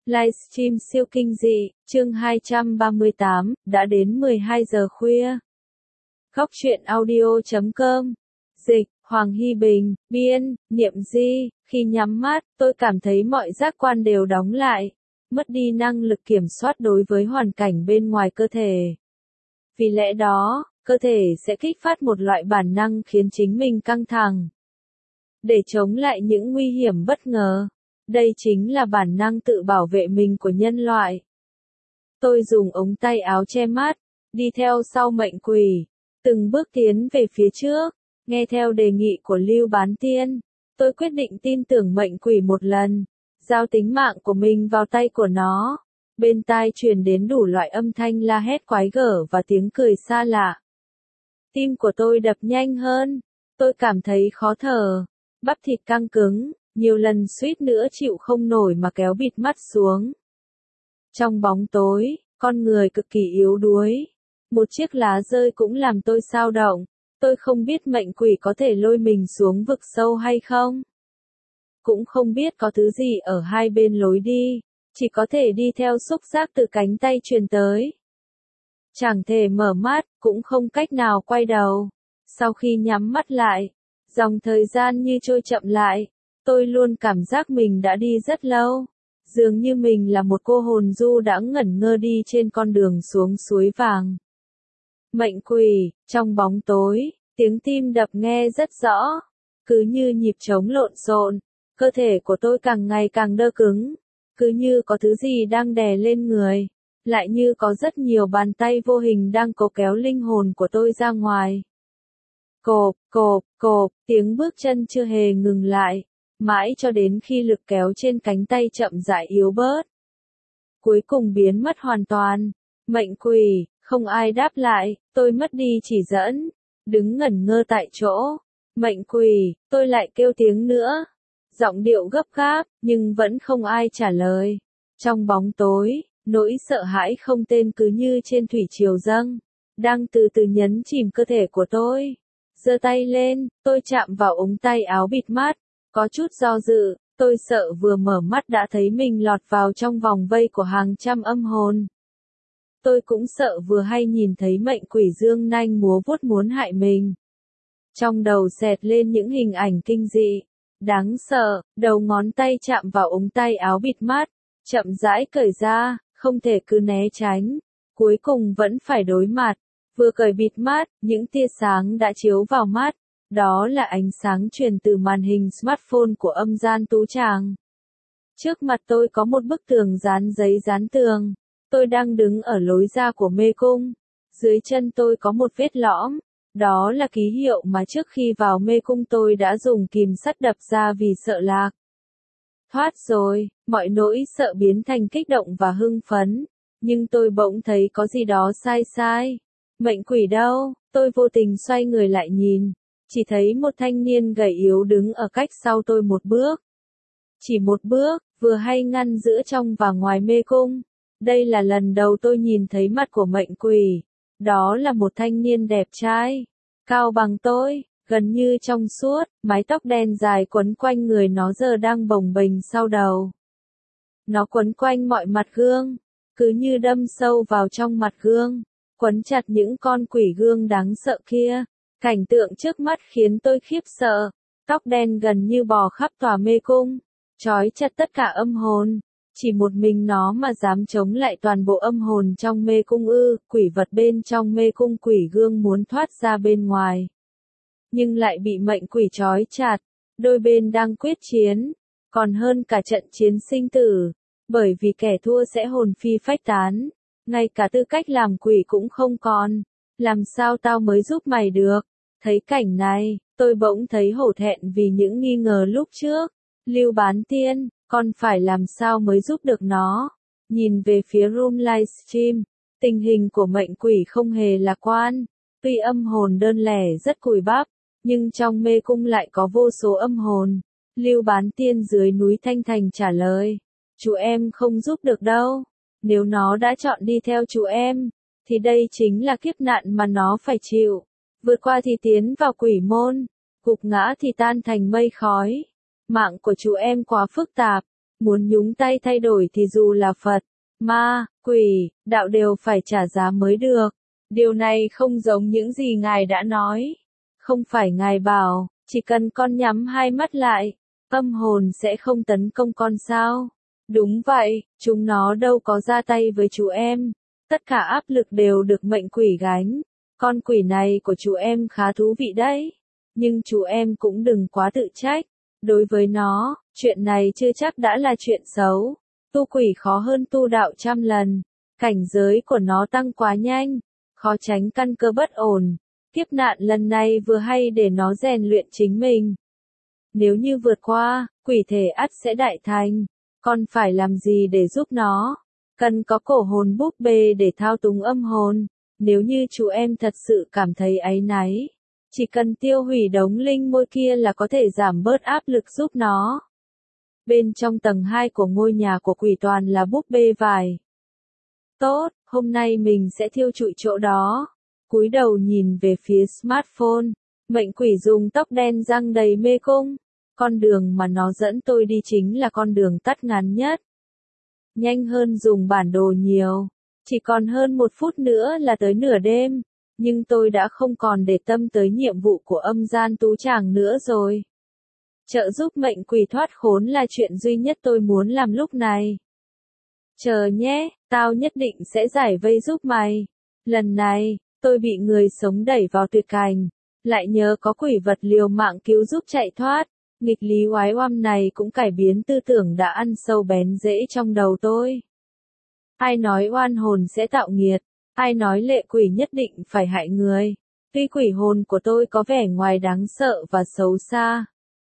Livestream siêu kinh dị, chương 238, đã đến 12 giờ khuya. Góc truyện audio.com. Dịch, Hoàng Hy Bình, biên, Niệm Di. Khi nhắm mắt, tôi cảm thấy mọi giác quan đều đóng lại, mất đi năng lực kiểm soát đối với hoàn cảnh bên ngoài cơ thể. Vì lẽ đó, cơ thể sẽ kích phát một loại bản năng khiến chính mình căng thẳng. Để chống lại những nguy hiểm bất ngờ. Đây chính là bản năng tự bảo vệ mình của nhân loại. Tôi dùng ống tay áo che mắt, đi theo sau mệnh quỷ, từng bước tiến về phía trước, nghe theo đề nghị của Lưu Bán Tiên. Tôi quyết định tin tưởng mệnh quỷ một lần, giao tính mạng của mình vào tay của nó. Bên tai truyền đến đủ loại âm thanh la hét quái gở và tiếng cười xa lạ. Tim của tôi đập nhanh hơn, tôi cảm thấy khó thở, bắp thịt căng cứng. Nhiều lần suýt nữa chịu không nổi mà kéo bịt mắt xuống. Trong bóng tối, con người cực kỳ yếu đuối. Một chiếc lá rơi cũng làm tôi xao động. Tôi không biết mệnh quỷ có thể lôi mình xuống vực sâu hay không. Cũng không biết có thứ gì ở hai bên lối đi. Chỉ có thể đi theo xúc giác từ cánh tay truyền tới. Chẳng thể mở mắt, cũng không cách nào quay đầu. Sau khi nhắm mắt lại, dòng thời gian như trôi chậm lại. Tôi luôn cảm giác mình đã đi rất lâu, dường như mình là một cô hồn du đãng ngẩn ngơ đi trên con đường xuống suối vàng. Mệnh quỷ, trong bóng tối, tiếng tim đập nghe rất rõ, cứ như nhịp trống lộn xộn, cơ thể của tôi càng ngày càng đơ cứng, cứ như có thứ gì đang đè lên người, lại như có rất nhiều bàn tay vô hình đang cố kéo linh hồn của tôi ra ngoài. Cộp, cộp, cộp, tiếng bước chân chưa hề ngừng lại. Mãi cho đến khi lực kéo trên cánh tay chậm rãi yếu bớt. Cuối cùng biến mất hoàn toàn. Mệnh quỷ, không ai đáp lại, tôi mất đi chỉ dẫn. Đứng ngẩn ngơ tại chỗ. Mệnh quỷ, tôi lại kêu tiếng nữa. Giọng điệu gấp gáp, nhưng vẫn không ai trả lời. Trong bóng tối, nỗi sợ hãi không tên cứ như trên thủy triều dâng. Đang từ từ nhấn chìm cơ thể của tôi. Giơ tay lên, tôi chạm vào ống tay áo bịt mắt. Có chút do dự, tôi sợ vừa mở mắt đã thấy mình lọt vào trong vòng vây của hàng trăm âm hồn. Tôi cũng sợ vừa hay nhìn thấy mệnh quỷ dương nanh múa vuốt muốn hại mình. Trong đầu xẹt lên những hình ảnh kinh dị, đáng sợ, đầu ngón tay chạm vào ống tay áo bịt mắt, chậm rãi cởi ra, không thể cứ né tránh, cuối cùng vẫn phải đối mặt. Vừa cởi bịt mắt, những tia sáng đã chiếu vào mắt. Đó là ánh sáng truyền từ màn hình smartphone của âm gian tú tràng. Trước mặt tôi có một bức tường dán giấy dán tường. Tôi đang đứng ở lối ra của mê cung. Dưới chân tôi có một vết lõm. Đó là ký hiệu mà trước khi vào mê cung tôi đã dùng kìm sắt đập ra vì sợ lạc. Thoát rồi, mọi nỗi sợ biến thành kích động và hưng phấn. Nhưng tôi bỗng thấy có gì đó sai sai. Mệnh quỷ đâu? Tôi vô tình xoay người lại nhìn. Chỉ thấy một thanh niên gầy yếu đứng ở cách sau tôi một bước. Chỉ một bước, vừa hay ngăn giữa trong và ngoài mê cung. Đây là lần đầu tôi nhìn thấy mặt của mệnh quỷ. Đó là một thanh niên đẹp trai, cao bằng tôi, gần như trong suốt, mái tóc đen dài quấn quanh người nó giờ đang bồng bềnh sau đầu. Nó quấn quanh mọi mặt gương, cứ như đâm sâu vào trong mặt gương, quấn chặt những con quỷ gương đáng sợ kia. Cảnh tượng trước mắt khiến tôi khiếp sợ, tóc đen gần như bò khắp tòa mê cung, trói chặt tất cả âm hồn, chỉ một mình nó mà dám chống lại toàn bộ âm hồn trong mê cung ư, quỷ vật bên trong mê cung quỷ gương muốn thoát ra bên ngoài. Nhưng lại bị mệnh quỷ trói chặt, đôi bên đang quyết chiến, còn hơn cả trận chiến sinh tử, bởi vì kẻ thua sẽ hồn phi phách tán, ngay cả tư cách làm quỷ cũng không còn. Làm sao tao mới giúp mày được? Thấy cảnh này, tôi bỗng thấy hổ thẹn vì những nghi ngờ lúc trước. Lưu Bán Tiên, con phải làm sao mới giúp được nó? Nhìn về phía room livestream, tình hình của mệnh quỷ không hề lạc quan. Tuy âm hồn đơn lẻ rất cùi bắp, nhưng trong mê cung lại có vô số âm hồn. Lưu Bán Tiên dưới núi Thanh Thành trả lời. Chú em không giúp được đâu. Nếu nó đã chọn đi theo chú em, thì đây chính là kiếp nạn mà nó phải chịu. Vượt qua thì tiến vào quỷ môn, gục ngã thì tan thành mây khói. Mạng của chú em quá phức tạp, Muốn nhúng tay thay đổi thì dù là Phật, ma, quỷ, đạo đều phải trả giá mới được. Điều này không giống những gì Ngài đã nói. Không phải Ngài bảo, chỉ cần con nhắm hai mắt lại, âm hồn sẽ không tấn công con sao? Đúng vậy, chúng nó đâu có ra tay với chú em. Tất cả áp lực đều được mệnh quỷ gánh. Con quỷ này của chú em khá thú vị đấy. Nhưng chú em cũng đừng quá tự trách. Đối với nó, chuyện này chưa chắc đã là chuyện xấu. Tu quỷ khó hơn tu đạo 100 lần. Cảnh giới của nó tăng quá nhanh. Khó tránh căn cơ bất ổn. Kiếp nạn lần này vừa hay để nó rèn luyện chính mình. Nếu như vượt qua, quỷ thể ắt sẽ đại thành. Con phải làm gì để giúp nó? Cần có cổ hồn búp bê để thao túng âm hồn. Nếu như chú em thật sự cảm thấy áy náy, chỉ cần tiêu hủy đống linh môi kia là có thể giảm bớt áp lực giúp nó. Bên trong tầng 2 của ngôi nhà của quỷ toàn là búp bê vải. Tốt, hôm nay mình sẽ thiêu trụi chỗ đó. Cúi đầu nhìn về phía smartphone, mệnh quỷ dùng tóc đen răng đầy mê cung. Con đường mà nó dẫn tôi đi chính là con đường tắt ngắn nhất. Nhanh hơn dùng bản đồ nhiều. Chỉ còn hơn 1 phút nữa là tới nửa đêm. Nhưng tôi đã không còn để tâm tới nhiệm vụ của âm gian tú tràng nữa rồi. Trợ giúp mệnh quỷ thoát khốn là chuyện duy nhất tôi muốn làm lúc này. Chờ nhé, tao nhất định sẽ giải vây giúp mày. Lần này, tôi bị người sống đẩy vào tuyệt cảnh. Lại nhớ có quỷ vật liều mạng cứu giúp chạy thoát. Nghịch lý oái oăm này cũng cải biến tư tưởng đã ăn sâu bén rễ trong đầu tôi. Ai nói oan hồn sẽ tạo nghiệt, ai nói lệ quỷ nhất định phải hại người. Tuy quỷ hồn của tôi có vẻ ngoài đáng sợ và xấu xa.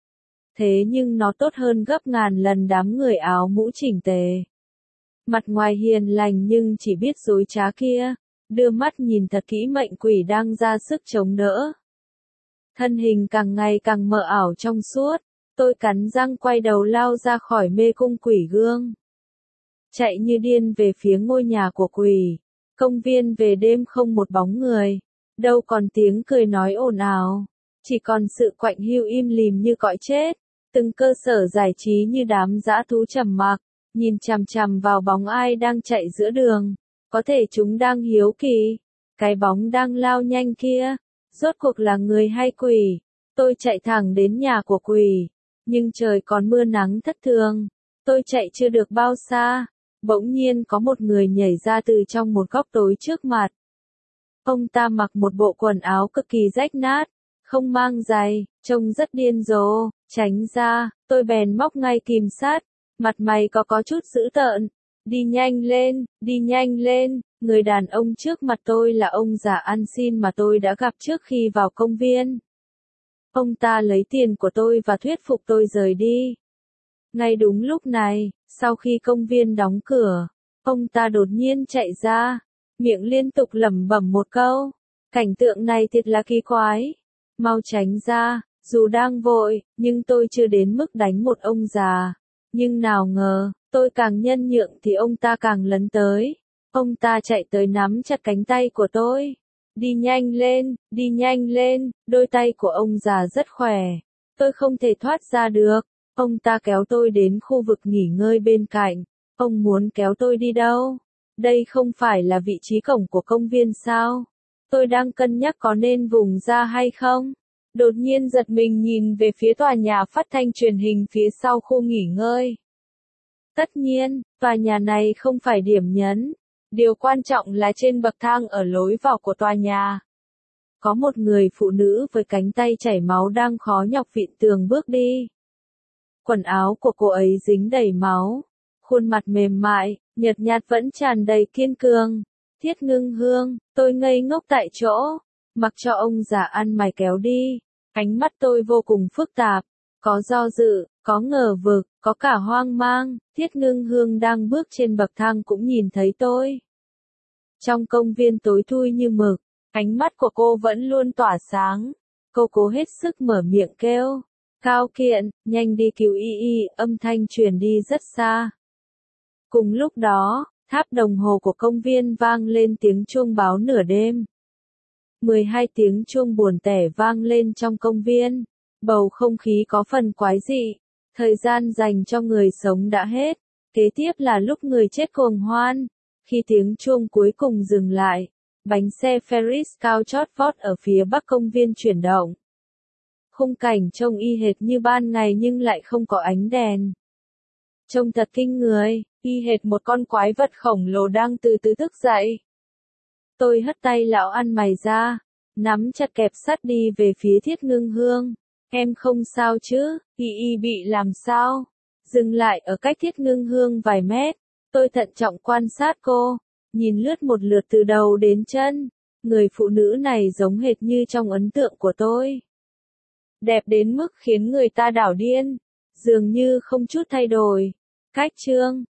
Thế nhưng nó tốt hơn gấp ngàn lần đám người áo mũ chỉnh tề. Mặt ngoài hiền lành nhưng chỉ biết dối trá kia, đưa mắt nhìn thật kỹ mệnh quỷ đang ra sức chống đỡ. Thân hình càng ngày càng mờ ảo trong suốt, tôi cắn răng quay đầu lao ra khỏi mê cung quỷ gương. Chạy như điên về phía ngôi nhà của quỷ. Công viên về đêm không một bóng người. Đâu còn tiếng cười nói ồn ào. Chỉ còn sự quạnh hiu im lìm như cõi chết. Từng cơ sở giải trí như đám dã thú trầm mặc, nhìn chằm chằm vào bóng ai đang chạy giữa đường. Có thể chúng đang hiếu kỳ. Cái bóng đang lao nhanh kia, rốt cuộc là người hay quỷ? Tôi chạy thẳng đến nhà của quỷ. Nhưng trời còn mưa nắng thất thường. Tôi chạy chưa được bao xa. Bỗng nhiên có một người nhảy ra từ trong một góc tối trước mặt. Ông ta mặc một bộ quần áo cực kỳ rách nát, không mang giày, trông rất điên rồ. Tránh ra, tôi bèn móc ngay kìm sát. Mặt mày có chút dữ tợn. Đi nhanh lên, đi nhanh lên. Người đàn ông trước mặt tôi là ông già ăn xin mà tôi đã gặp trước khi vào công viên. Ông ta lấy tiền của tôi và thuyết phục tôi rời đi. Ngay đúng lúc này, sau khi công viên đóng cửa, ông ta đột nhiên chạy ra, miệng liên tục lẩm bẩm một câu. Cảnh tượng này thiệt là kỳ quái. Mau tránh ra, dù đang vội, nhưng tôi chưa đến mức đánh một ông già. Nhưng nào ngờ, tôi càng nhân nhượng thì ông ta càng lấn tới. Ông ta chạy tới nắm chặt cánh tay của tôi. Đi nhanh lên, đôi tay của ông già rất khỏe. Tôi không thể thoát ra được. Ông ta kéo tôi đến khu vực nghỉ ngơi bên cạnh. Ông muốn kéo tôi đi đâu? Đây không phải là vị trí cổng của công viên sao? Tôi đang cân nhắc có nên vùng ra hay không? Đột nhiên giật mình nhìn về phía tòa nhà phát thanh truyền hình phía sau khu nghỉ ngơi. Tất nhiên, tòa nhà này không phải điểm nhấn. Điều quan trọng là trên bậc thang ở lối vào của tòa nhà. Có một người phụ nữ với cánh tay chảy máu đang khó nhọc vịn tường bước đi. Quần áo của cô ấy dính đầy máu. Khuôn mặt mềm mại, nhợt nhạt vẫn tràn đầy kiên cường. Thiết Ngưng Hương, tôi ngây ngốc tại chỗ. Mặc cho ông già ăn mày kéo đi. Ánh mắt tôi vô cùng phức tạp. Có do dự, có ngờ vực, có cả hoang mang. Thiết Ngưng Hương đang bước trên bậc thang cũng nhìn thấy tôi. Trong công viên tối thui như mực, ánh mắt của cô vẫn luôn tỏa sáng. Cô cố hết sức mở miệng kêu. Cao Kiện, nhanh đi cứu y, âm thanh truyền đi rất xa. Cùng lúc đó, tháp đồng hồ của công viên vang lên tiếng chuông báo nửa đêm. 12 tiếng chuông buồn tẻ vang lên trong công viên. Bầu không khí có phần quái dị. Thời gian dành cho người sống đã hết. Kế tiếp là lúc người chết cuồng hoan. Khi tiếng chuông cuối cùng dừng lại, bánh xe Ferris cao chót vót ở phía bắc công viên chuyển động. Khung cảnh trông y hệt như ban ngày nhưng lại không có ánh đèn. Trông thật kinh người, y hệt một con quái vật khổng lồ đang từ từ thức dậy. Tôi hất tay lão ăn mày ra, nắm chặt kẹp sắt đi về phía Thiết Ngưng Hương. Em không sao chứ, y bị làm sao? Dừng lại ở cách Thiết Ngưng Hương vài mét, tôi thận trọng quan sát cô, nhìn lướt một lượt từ đầu đến chân. Người phụ nữ này giống hệt như trong ấn tượng của tôi. Đẹp đến mức khiến người ta đảo điên, dường như không chút thay đổi. Cách chương